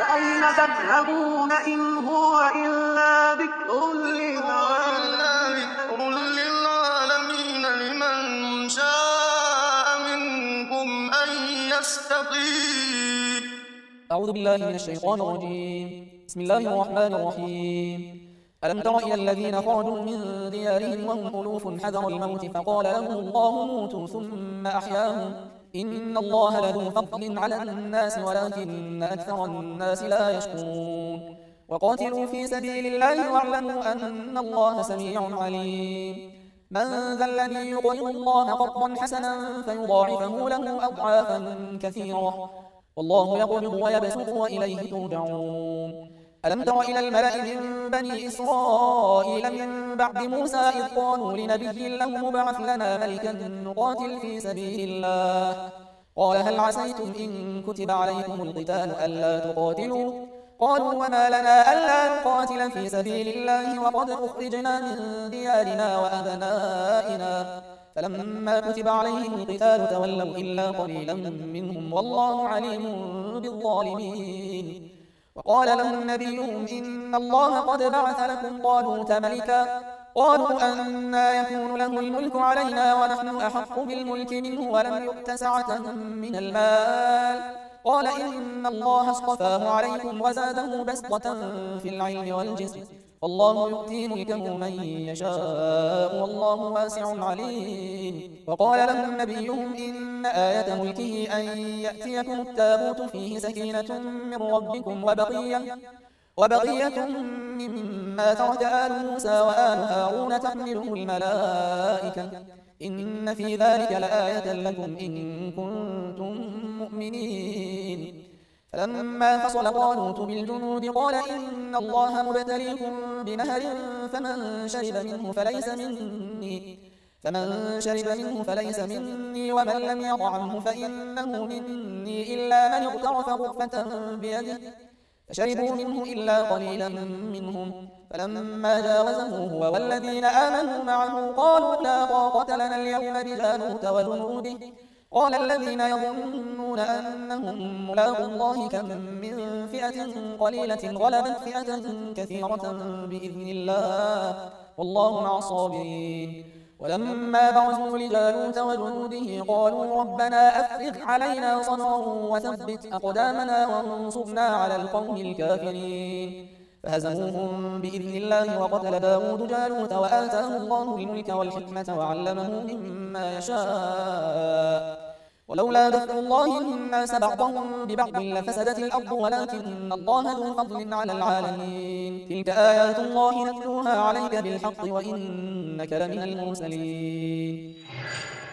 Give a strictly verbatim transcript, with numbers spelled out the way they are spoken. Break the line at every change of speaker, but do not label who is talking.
فأين تذهبون إن هو إلا ذكر للعالمين لمن شاء منكم أن يستقيم.
أعوذ بالله من الشيطان الرجيم. بسم الله الرحمن الرحيم. ألم تر إلى الذين خرجوا من ديارهم وهم ألوف حذر الموت فقال لهم الله موتوا ثم أحياهم إن الله لذو فضل على الناس ولكن أكثر الناس لا يشكرون. وقاتلوا في سبيل الله واعلموا أن الله سميع عليم. من ذا الذي يقرض الله قرضا حسنا فيضاعفه له أضعافا كثيرة والله يقبض ويبسط وإليه ترجعون. ألم تر إلى الملأ من بني إسرائيل من بعد موسى إذ قالوا لنبي له مبعث لنا ملكا نقاتل في سبيل الله قال هل عسيتم إن كتب عليكم القتال ألا تقاتلوا قالوا وما لنا ألا نقاتل في سبيل الله وقد أخرجنا من ديارنا وأبنائنا فلما كتب عليهم القتال تولوا إلا قليلا منهم والله عليم بالظالمين. وقال لهم نبيهم إن الله قد بعث لكم طالوت ملكا قالوا أنى يكون له الملك علينا ونحن أحق بالملك منه ولم يؤت سعة من المال قال إن الله اصطفاه عليكم وزاده بسطة في العلم والجسم والله يؤتي ملكه من يشاء والله واسع عليم. وقال لهم نبيهم إن آية ملكه أن يأتيكم التابوت فيه سكينة من ربكم وبقية وبقية مما ترك آل موسى وآل هارون تحمله الملائكة إن في ذلك لآية لكم إن كنتم مؤمنين. فلما فصل طالوت بالجنود قال إن الله مبتليكم بنهر فمن شرب منه فليس مني فمن شرب منه فليس مني ومن لم يطعمه فإنه مني إلا من اغترف غرفة بيده فشربوا منه إلا قليلا منهم فلما جاوزه هو والذين آمنوا معه قالوا لا طاقة لنا اليوم بجالوت وجنوده قال الذين يظنون أنهم ملاقو الله كم من فئة قليلة غلبت فئة كثيرة بإذن الله والله مع الصابرين. ولما برزوا لجالوت وجنوده قالوا ربنا أفرغ علينا صبرا وثبت أقدامنا وانصرنا على القوم الكافرين فهزموهم بإذن الله وقتل داود جالوت وآتاه الله الملك والحكمة وعلمه مما يشاء ولولا دفع الله الناس بعضهم ببعض لفسدت الأرض ولكن الله ذو فضل على العالمين. تلك آيات الله نتلوها عليك بالحق وإنك لمن المرسلين.